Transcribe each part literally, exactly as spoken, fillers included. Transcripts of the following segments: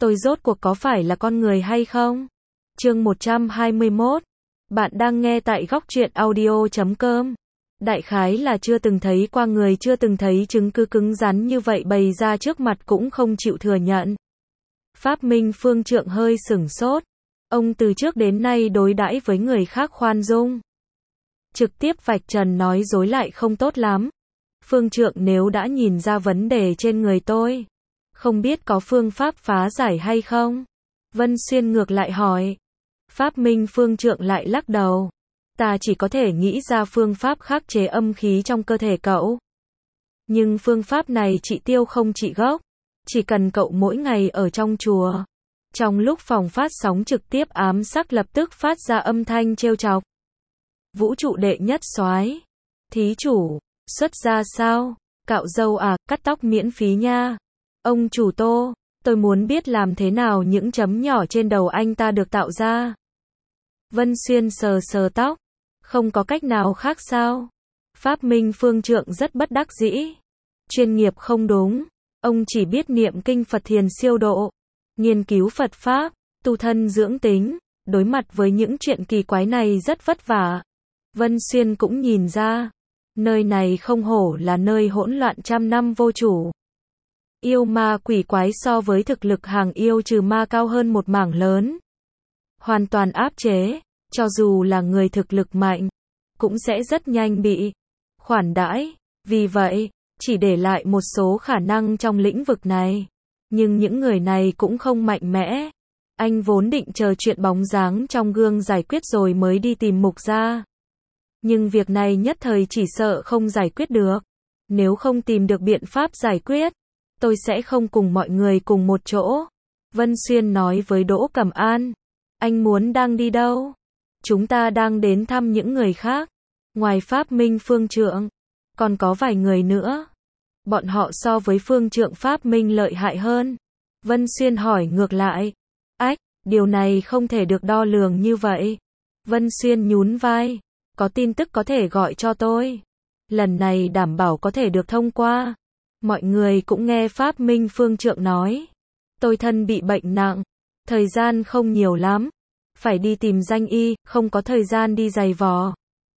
tôi rốt cuộc có phải là con người hay không? Chương một trăm hai mươi mốt. Bạn đang nghe tại góc truyện audio chấm com. Đại khái là chưa từng thấy qua người chưa từng thấy chứng cứ cứng rắn như vậy bày ra trước mặt cũng không chịu thừa nhận. Pháp Minh Phương Trượng hơi sửng sốt. Ông từ trước đến nay đối đãi với người khác khoan dung. Trực tiếp vạch trần nói dối lại không tốt lắm. Phương Trượng nếu đã nhìn ra vấn đề trên người tôi, không biết có phương pháp phá giải hay không? Vân Xuyên ngược lại hỏi. Pháp Minh Phương Trượng lại lắc đầu. Ta chỉ có thể nghĩ ra phương pháp khắc chế âm khí trong cơ thể cậu. Nhưng phương pháp này trị tiêu không trị gốc. Chỉ cần cậu mỗi ngày ở trong chùa. Trong lúc phòng phát sóng trực tiếp ám sắc lập tức phát ra âm thanh trêu chọc. Vũ trụ đệ nhất soái. Thí chủ, xuất ra sao? Cạo râu à, cắt tóc miễn phí nha. Ông chủ Tô, tôi muốn biết làm thế nào những chấm nhỏ trên đầu anh ta được tạo ra. Vân Xuyên sờ sờ tóc. Không có cách nào khác sao? Pháp Minh Phương Trượng rất bất đắc dĩ. Chuyên nghiệp không đúng. Ông chỉ biết niệm kinh Phật thiền siêu độ. Nghiên cứu Phật Pháp, tu thân dưỡng tính. Đối mặt với những chuyện kỳ quái này rất vất vả. Vân Xuyên cũng nhìn ra. Nơi này không hổ là nơi hỗn loạn trăm năm vô chủ. Yêu ma quỷ quái so với thực lực hàng yêu trừ ma cao hơn một mảng lớn. Hoàn toàn áp chế, cho dù là người thực lực mạnh, cũng sẽ rất nhanh bị khoản đãi. Vì vậy, chỉ để lại một số khả năng trong lĩnh vực này. Nhưng những người này cũng không mạnh mẽ. Anh vốn định chờ chuyện bóng dáng trong gương giải quyết rồi mới đi tìm Mục gia. Nhưng việc này nhất thời chỉ sợ không giải quyết được. Nếu không tìm được biện pháp giải quyết, tôi sẽ không cùng mọi người cùng một chỗ. Vân Xuyên nói với Đỗ Cẩm An. Anh muốn đang đi đâu? Chúng ta đang đến thăm những người khác. Ngoài Pháp Minh Phương Trượng, còn có vài người nữa. Bọn họ so với Phương Trượng Pháp Minh lợi hại hơn. Vân Xuyên hỏi ngược lại. Ách, điều này không thể được đo lường như vậy. Vân Xuyên nhún vai. Có tin tức có thể gọi cho tôi. Lần này đảm bảo có thể được thông qua. Mọi người cũng nghe Pháp Minh Phương Trượng nói. Tôi thân bị bệnh nặng. Thời gian không nhiều lắm. Phải đi tìm danh y, không có thời gian đi giày vò.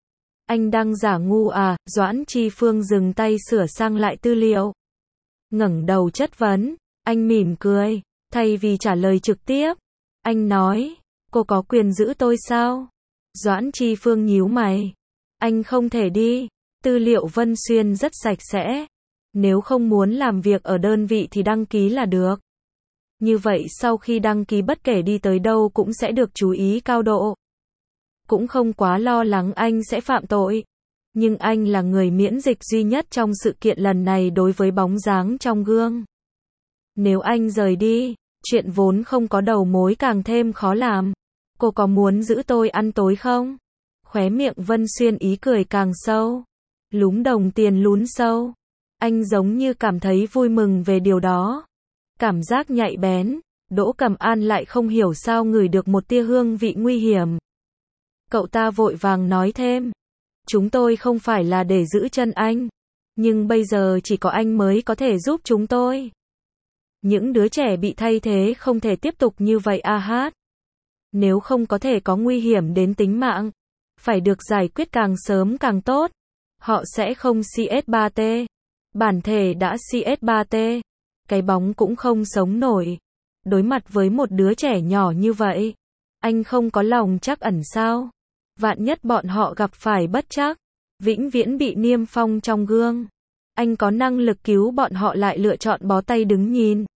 Anh đang giả ngu à? Doãn Chi Phương dừng tay sửa sang lại tư liệu. Ngẩng đầu chất vấn. Anh mỉm cười. Thay vì trả lời trực tiếp, anh nói. Cô có quyền giữ tôi sao? Doãn Chi Phương nhíu mày. Anh không thể đi. Tư liệu Vân Xuyên rất sạch sẽ. Nếu không muốn làm việc ở đơn vị thì đăng ký là được. Như vậy sau khi đăng ký bất kể đi tới đâu cũng sẽ được chú ý cao độ. Cũng không quá lo lắng anh sẽ phạm tội. Nhưng anh là người miễn dịch duy nhất trong sự kiện lần này đối với bóng dáng trong gương. Nếu anh rời đi, chuyện vốn không có đầu mối càng thêm khó làm. Cô có muốn giữ tôi ăn tối không? Khóe miệng Vân Xuyên ý cười càng sâu. Lúm đồng tiền lún sâu. Anh giống như cảm thấy vui mừng về điều đó. Cảm giác nhạy bén. Đỗ Cẩm An lại không hiểu sao ngửi được một tia hương vị nguy hiểm. Cậu ta vội vàng nói thêm. Chúng tôi không phải là để giữ chân anh. Nhưng bây giờ chỉ có anh mới có thể giúp chúng tôi. Những đứa trẻ bị thay thế không thể tiếp tục như vậy a hát. Nếu không có thể có nguy hiểm đến tính mạng. Phải được giải quyết càng sớm càng tốt. Họ sẽ không xê ét ba tê. Bản thể đã xê ét ba tê. Cái bóng cũng không sống nổi. Đối mặt với một đứa trẻ nhỏ như vậy. Anh không có lòng trắc ẩn sao? Vạn nhất bọn họ gặp phải bất trắc. Vĩnh viễn bị niêm phong trong gương. Anh có năng lực cứu bọn họ lại lựa chọn bó tay đứng nhìn.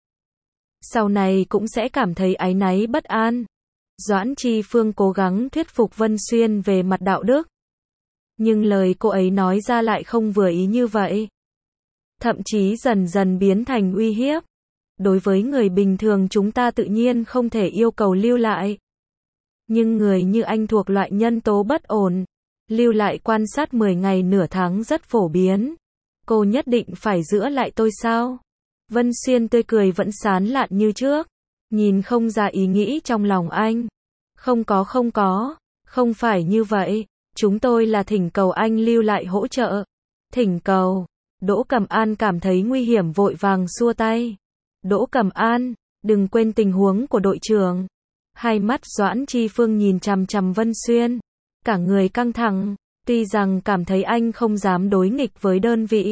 Sau này cũng sẽ cảm thấy áy náy bất an. Doãn Chi Phương cố gắng thuyết phục Vân Xuyên về mặt đạo đức. Nhưng lời cô ấy nói ra lại không vừa ý như vậy. Thậm chí dần dần biến thành uy hiếp. Đối với người bình thường chúng ta tự nhiên không thể yêu cầu lưu lại. Nhưng người như anh thuộc loại nhân tố bất ổn. Lưu lại quan sát mười ngày nửa tháng rất phổ biến. Cô nhất định phải giữ lại tôi sao? Vân Xuyên tươi cười vẫn sán lạn như trước. Nhìn không ra ý nghĩ trong lòng anh. Không có không có. Không phải như vậy. Chúng tôi là thỉnh cầu anh lưu lại hỗ trợ. Thỉnh cầu. Đỗ Cẩm An cảm thấy nguy hiểm vội vàng xua tay. Đỗ Cẩm An, Đừng quên tình huống của đội trưởng. Hai mắt Doãn Chi Phương nhìn chằm chằm Vân Xuyên. Cả người căng thẳng, tuy rằng cảm thấy anh không dám đối nghịch với đơn vị.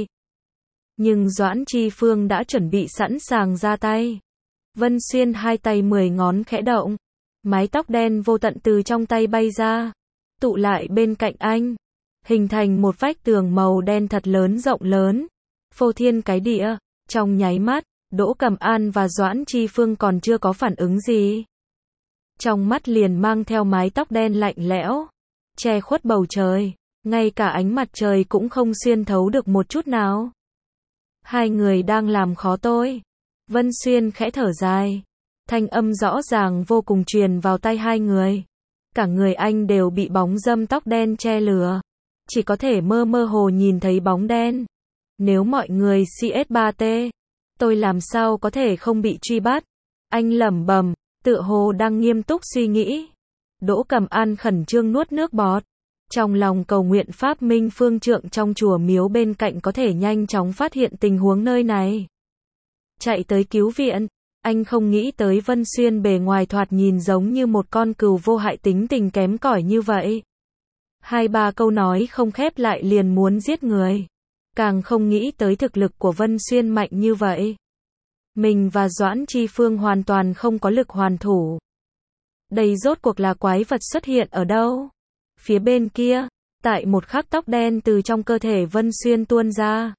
Nhưng Doãn Chi Phương đã chuẩn bị sẵn sàng ra tay. Vân Xuyên hai tay mười ngón khẽ động. Mái tóc đen vô tận từ trong tay bay ra. Tụ lại bên cạnh anh. Hình thành một vách tường màu đen thật lớn rộng lớn. Phô thiên cái địa. Trong nháy mắt, Đỗ Cẩm An và Doãn Chi Phương còn chưa có phản ứng gì. Trong mắt liền mang theo mái tóc đen lạnh lẽo. Che khuất bầu trời. Ngay cả ánh mặt trời cũng không xuyên thấu được một chút nào. Hai người đang làm khó tôi. Vân Xuyên khẽ thở dài. Thanh âm rõ ràng vô cùng truyền vào tai hai người. Cả người anh đều bị bóng râm tóc đen che lửa. Chỉ có thể mơ mơ hồ nhìn thấy bóng đen. Nếu mọi người xê ét ba tê, tôi làm sao có thể không bị truy bắt? Anh lẩm bẩm, tựa hồ đang nghiêm túc suy nghĩ. Đỗ Cẩm An khẩn trương nuốt nước bọt. Trong lòng cầu nguyện Pháp Minh Phương Trượng trong chùa miếu bên cạnh có thể nhanh chóng phát hiện tình huống nơi này. Chạy tới cứu viện. Anh không nghĩ tới Vân Xuyên bề ngoài thoạt nhìn giống như một con cừu vô hại tính tình kém cỏi như vậy. Hai ba câu nói không khép lại liền muốn giết người. Càng không nghĩ tới thực lực của Vân Xuyên mạnh như vậy. Mình và Doãn Chi Phương hoàn toàn không có lực hoàn thủ. Đây rốt cuộc là quái vật xuất hiện ở đâu? Phía bên kia, tại một khắc tóc đen từ trong cơ thể Vân Xuyên tuôn ra.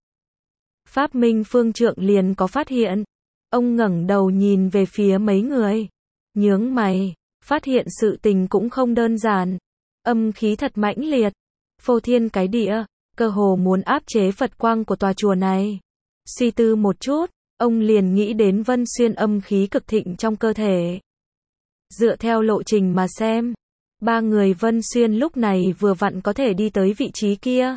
Pháp Minh Phương Trượng liền có phát hiện. Ông ngẩng đầu nhìn về phía mấy người. Nhướng mày, phát hiện sự tình cũng không đơn giản. Âm khí thật mãnh liệt. Phô thiên cái địa, cơ hồ muốn áp chế Phật quang của tòa chùa này. Suy tư một chút, ông liền nghĩ đến Vân Xuyên âm khí cực thịnh trong cơ thể. Dựa theo lộ trình mà xem, ba người Vân Xuyên lúc này vừa vặn có thể đi tới vị trí kia.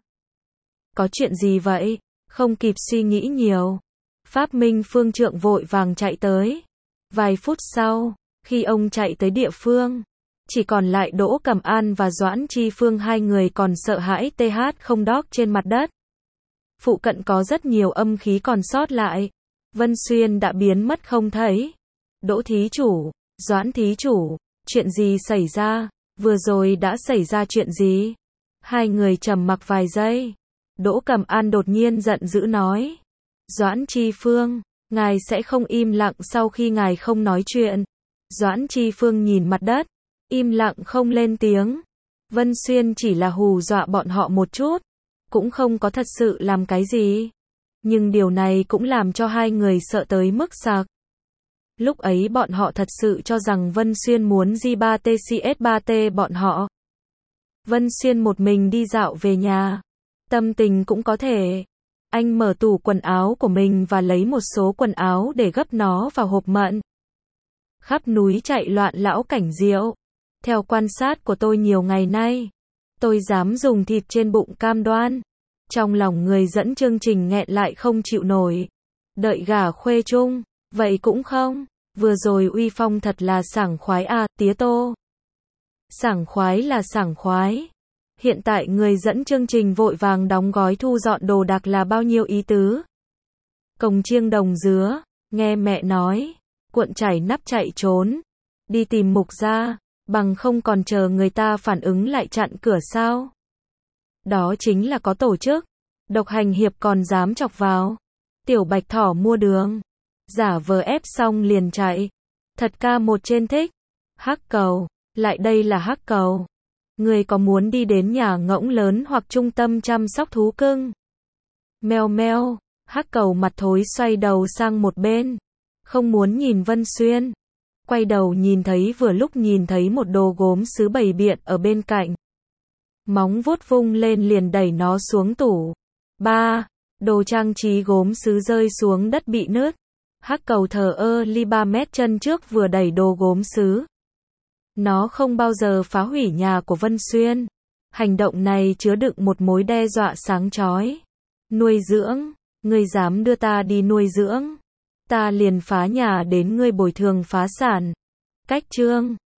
Có chuyện gì vậy? Không kịp suy nghĩ nhiều. Pháp Minh Phương Trượng vội vàng chạy tới. Vài phút sau, khi ông chạy tới địa phương, chỉ còn lại Đỗ Cẩm An và Doãn Chi Phương hai người còn sợ hãi tê hát không đóc trên mặt đất. Phụ cận có rất nhiều âm khí còn sót lại. Vân Xuyên đã biến mất không thấy. Đỗ thí chủ, Doãn thí chủ, chuyện gì xảy ra? Vừa rồi đã xảy ra chuyện gì? Hai người trầm mặc vài giây. Đỗ Cẩm An đột nhiên giận dữ nói. Doãn Chi Phương, ngài sẽ không im lặng sau khi ngài không nói chuyện. Doãn Chi Phương nhìn mặt đất, im lặng không lên tiếng. Vân Xuyên chỉ là hù dọa bọn họ một chút, cũng không có thật sự làm cái gì. Nhưng điều này cũng làm cho hai người sợ tới mức sặc. Lúc ấy bọn họ thật sự cho rằng Vân Xuyên muốn G ba T C S ba T bọn họ. Vân Xuyên một mình đi dạo về nhà. Tâm tình cũng có thể. Anh mở tủ quần áo của mình và lấy một số quần áo để gấp nó vào hộp mận. Khắp núi chạy loạn lão cảnh diệu. Theo quan sát của tôi nhiều ngày nay, tôi dám dùng thịt trên bụng cam đoan. Trong lòng người dẫn chương trình nghẹn lại không chịu nổi. Đợi gả khuê chung, vậy cũng không. Vừa rồi uy phong thật là sảng khoái à, tía Tô. Sảng khoái là sảng khoái. Hiện tại người dẫn chương trình vội vàng đóng gói thu dọn đồ đạc là bao nhiêu ý tứ. Cồng chiêng đồng dứa, nghe mẹ nói, cuộn chảy nắp chạy trốn. Đi tìm Mục gia, bằng không còn chờ người ta phản ứng lại chặn cửa sao. Đó chính là có tổ chức. Độc hành hiệp còn dám chọc vào. Tiểu bạch thỏ mua đường. Giả vờ ép xong liền chạy. Thật ca một trên thích. Hắc cầu, lại đây là hắc cầu. Người có muốn đi đến nhà ngỗng lớn hoặc trung tâm chăm sóc thú cưng? Meo meo, hắc cầu mặt thối xoay đầu sang một bên. Không muốn nhìn Vân Xuyên. Quay đầu nhìn thấy vừa lúc nhìn thấy một đồ gốm sứ bày biện ở bên cạnh. Móng vuốt vung lên liền đẩy nó xuống tủ. Ba, đồ trang trí gốm sứ rơi xuống đất bị nứt. Hắc cầu thờ ơ ly ba mét chân trước vừa đẩy đồ gốm sứ. Nó không bao giờ phá hủy nhà của Vân Xuyên. Hành động này chứa đựng một mối đe dọa sáng chói. Nuôi dưỡng, ngươi dám đưa ta đi nuôi dưỡng, ta liền phá nhà đến ngươi bồi thường phá sản. Cách chương